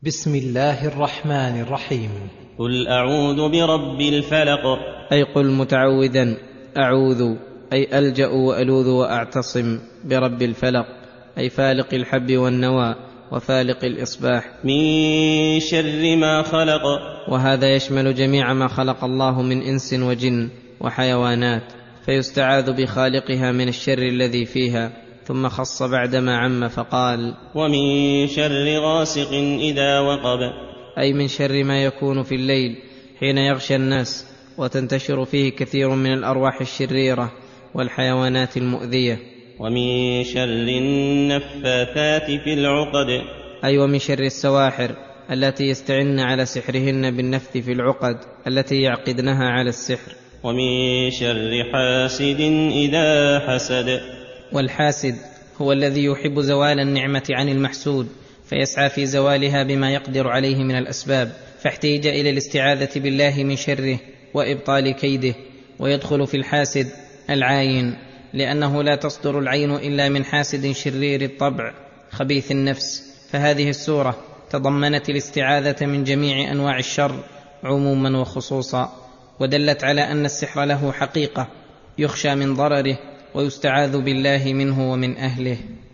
بسم الله الرحمن الرحيم. قل أعوذ برب الفلق. أي قل متعوذا أعوذ، أي ألجأ وألوذ وأعتصم برب الفلق، أي فالق الحب والنوى وفالق الإصباح، من شر ما خلق. وهذا يشمل جميع ما خلق الله من إنس وجن وحيوانات، فيستعاذ بخالقها من الشر الذي فيها، ثم خص بعدما عم فقال: ومن شر غاسق إذا وقب. أي من شر ما يكون في الليل حين يغشى الناس وتنتشر فيه كثير من الأرواح الشريرة والحيوانات المؤذية. ومن شر النفاثات في العقد. أي ومن شر السواحر التي يستعن على سحرهن بالنفث في العقد التي يعقدنها على السحر. ومن شر حاسد إذا حسد. والحاسد هو الذي يحب زوال النعمة عن المحسود، فيسعى في زوالها بما يقدر عليه من الأسباب، فاحتيج إلى الاستعاذة بالله من شره وإبطال كيده. ويدخل في الحاسد العاين، لأنه لا تصدر العين إلا من حاسد شرير الطبع خبيث النفس. فهذه السورة تضمنت الاستعاذة من جميع أنواع الشر عموما وخصوصا، ودلت على أن السحر له حقيقة يخشى من ضرره ويستعاذ بالله منه ومن أهله.